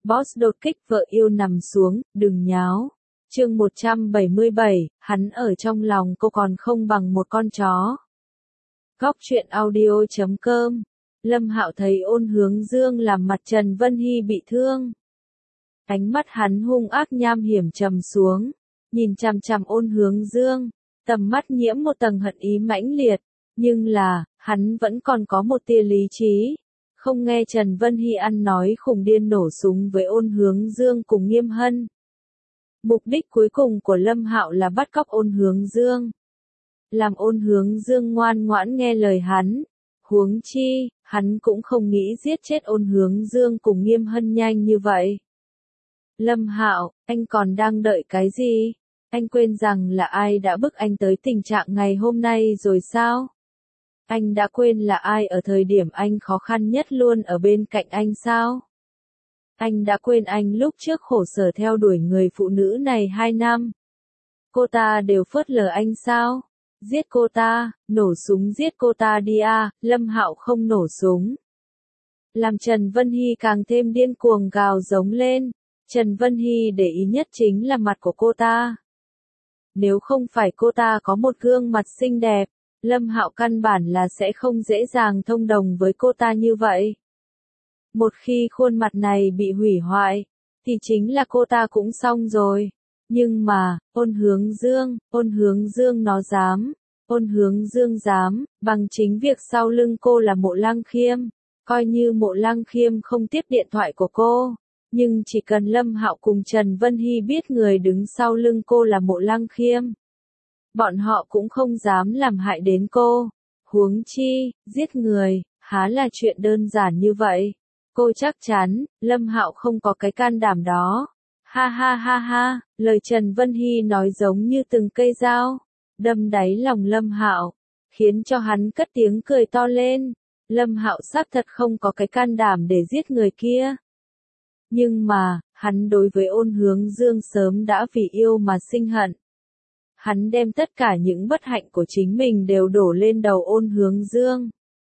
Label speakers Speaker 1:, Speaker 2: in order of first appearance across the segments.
Speaker 1: Boss đột kích vợ yêu nằm xuống, đừng nháo. Chương 177, hắn ở trong lòng cô còn không bằng một con chó. Góc truyện audio.com. Lâm Hạo thấy Ôn Hướng Dương làm mặt Trần Vân Hy bị thương. Ánh mắt hắn hung ác nham hiểm trầm xuống, nhìn chằm chằm Ôn Hướng Dương, tầm mắt nhiễm một tầng hận ý mãnh liệt, nhưng là, hắn vẫn còn có một tia lý trí. Không nghe Trần Vân Hy ăn nói khùng điên nổ súng với Ôn Hướng Dương cùng Nghiêm Hân. Mục đích cuối cùng của Lâm Hạo là bắt cóc Ôn Hướng Dương. Làm Ôn Hướng Dương ngoan ngoãn nghe lời hắn. Huống chi, hắn cũng không nghĩ giết chết Ôn Hướng Dương cùng Nghiêm Hân nhanh như vậy. Lâm Hạo, anh còn đang đợi cái gì? Anh quên rằng là ai đã bức anh tới tình trạng ngày hôm nay rồi sao? Anh đã quên là ai ở thời điểm anh khó khăn nhất luôn ở bên cạnh anh sao? Anh đã quên anh lúc trước khổ sở theo đuổi người phụ nữ này 2 năm. Cô ta đều phớt lờ anh sao? Giết cô ta, nổ súng giết cô ta đi à, Lâm Hạo không nổ súng. Làm Trần Vân Hy càng thêm điên cuồng gào giống lên. Trần Vân Hy để ý nhất chính là mặt của cô ta. Nếu không phải cô ta có một gương mặt xinh đẹp, Lâm Hạo căn bản là sẽ không dễ dàng thông đồng với cô ta như vậy. Một khi khuôn mặt này bị hủy hoại, thì chính là cô ta cũng xong rồi. Nhưng mà, Ôn Hướng Dương nó dám, Ôn Hướng Dương dám, bằng chính việc sau lưng cô là Mộ Lăng Khiêm. Coi như Mộ Lăng Khiêm không tiếp điện thoại của cô, nhưng chỉ cần Lâm Hạo cùng Trần Vân Hy biết người đứng sau lưng cô là Mộ Lăng Khiêm, bọn họ cũng không dám làm hại đến cô. Huống chi, giết người, há là chuyện đơn giản như vậy. Cô chắc chắn, Lâm Hạo không có cái can đảm đó. Ha ha ha ha, lời Trần Vân Hy nói giống như từng cây dao, đâm đáy lòng Lâm Hạo, khiến cho hắn cất tiếng cười to lên. Lâm Hạo xác thật không có cái can đảm để giết người kia. Nhưng mà, hắn đối với Ôn Hướng Dương sớm đã vì yêu mà sinh hận. Hắn đem tất cả những bất hạnh của chính mình đều đổ lên đầu Ôn Hướng Dương.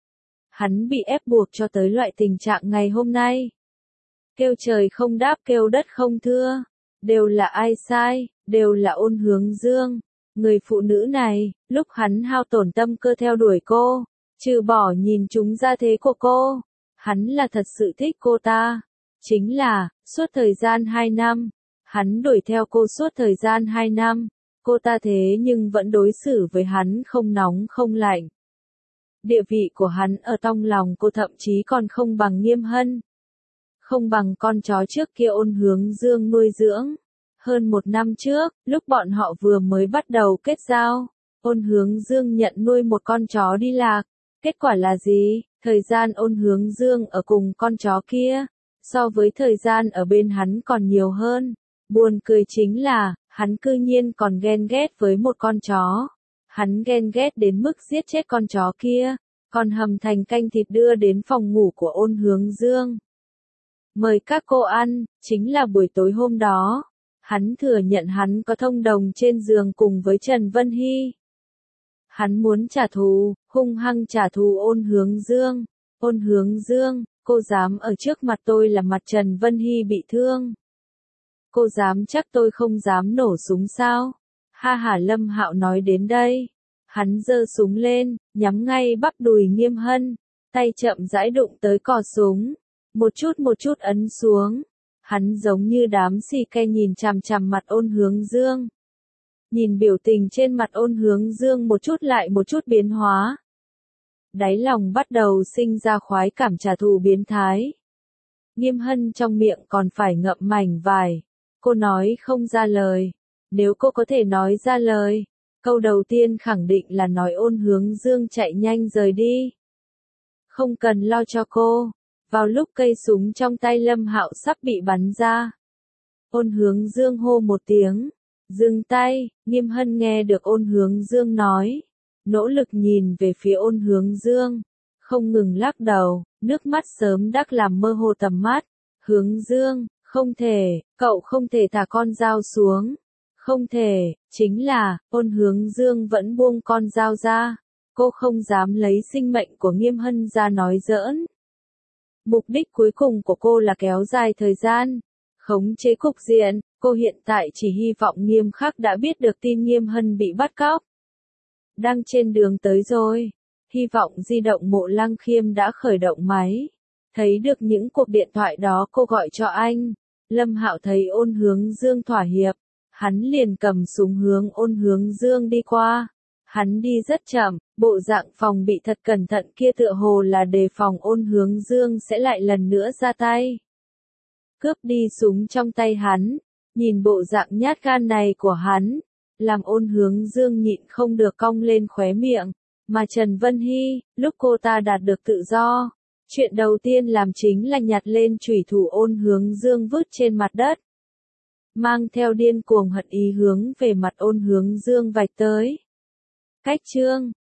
Speaker 1: Hắn bị ép buộc cho tới loại tình trạng ngày hôm nay. Kêu trời không đáp kêu đất không thưa. Đều là ai sai, đều là Ôn Hướng Dương. Người phụ nữ này, lúc hắn hao tổn tâm cơ theo đuổi cô, trừ bỏ nhìn chúng ra thế của cô, hắn là thật sự thích cô ta. Chính là, suốt thời gian 2 năm, hắn đuổi theo cô suốt thời gian 2 năm, cô ta thế nhưng vẫn đối xử với hắn không nóng không lạnh. Địa vị của hắn ở trong lòng cô thậm chí còn không bằng Nghiêm Hân. Không bằng con chó trước kia Ôn Hướng Dương nuôi dưỡng. Hơn 1 năm trước, lúc bọn họ vừa mới bắt đầu kết giao, Ôn Hướng Dương nhận nuôi một con chó đi lạc. Kết quả là gì? Thời gian Ôn Hướng Dương ở cùng con chó kia, so với thời gian ở bên hắn còn nhiều hơn. Buồn cười chính là, hắn cư nhiên còn ghen ghét với một con chó. Hắn ghen ghét đến mức giết chết con chó kia, còn hầm thành canh thịt đưa đến phòng ngủ của Ôn Hướng Dương. Mời các cô ăn, chính là buổi tối hôm đó. Hắn thừa nhận hắn có thông đồng trên giường cùng với Trần Vân Hy. Hắn muốn trả thù, hung hăng trả thù Ôn Hướng Dương. Ôn Hướng Dương, cô dám ở trước mặt tôi làm mặt Trần Vân Hy bị thương. Cô dám chắc tôi không dám nổ súng sao? Ha hả, Lâm Hạo nói đến đây. Hắn giơ súng lên, nhắm ngay bắp đùi Nghiêm Hân, tay chậm rãi đụng tới cò súng. Một chút ấn xuống. Hắn giống như đám xì ke nhìn chằm chằm mặt Ôn Hướng Dương. Nhìn biểu tình trên mặt Ôn Hướng Dương một chút lại một chút biến hóa. Đáy lòng bắt đầu sinh ra khoái cảm trả thù biến thái. Nghiêm Hân trong miệng còn phải ngậm mảnh vải. Cô nói không ra lời. Nếu cô có thể nói ra lời, câu đầu tiên khẳng định là nói Ôn Hướng Dương chạy nhanh rời đi. Không cần lo cho cô. Vào lúc cây súng trong tay Lâm Hạo sắp bị bắn ra, Ôn Hướng Dương hô một tiếng, dừng tay. Nghiêm Hân nghe được Ôn Hướng Dương nói, nỗ lực nhìn về phía Ôn Hướng Dương, không ngừng lắc đầu, nước mắt sớm đắc làm mơ hồ tầm mắt. Hướng Dương, không thể, cậu không thể thả con dao xuống. Không thể, chính là, Ôn Hướng Dương vẫn buông con dao ra. Cô không dám lấy sinh mệnh của Nghiêm Hân ra nói giỡn. Mục đích cuối cùng của cô là kéo dài thời gian, khống chế cục diện, cô hiện tại chỉ hy vọng Nghiêm Khắc đã biết được tin Nghiêm Hân bị bắt cóc. Đang trên đường tới rồi, hy vọng di động Mộ Lăng Khiêm đã khởi động máy. Thấy được những cuộc điện thoại đó cô gọi cho anh, Lâm Hạo thấy Ôn Hướng Dương thỏa hiệp, hắn liền cầm súng hướng Ôn Hướng Dương đi qua. Hắn đi rất chậm, bộ dạng phòng bị thật cẩn thận kia tựa hồ là đề phòng Ôn Hướng Dương sẽ lại lần nữa ra tay. Cướp đi súng trong tay hắn, nhìn bộ dạng nhát gan này của hắn, làm Ôn Hướng Dương nhịn không được cong lên khóe miệng, mà Trần Vân Hy, lúc cô ta đạt được tự do, chuyện đầu tiên làm chính là nhặt lên chủy thủ Ôn Hướng Dương vứt trên mặt đất. Mang theo điên cuồng hận ý hướng về mặt Ôn Hướng Dương vạch tới. Cách chương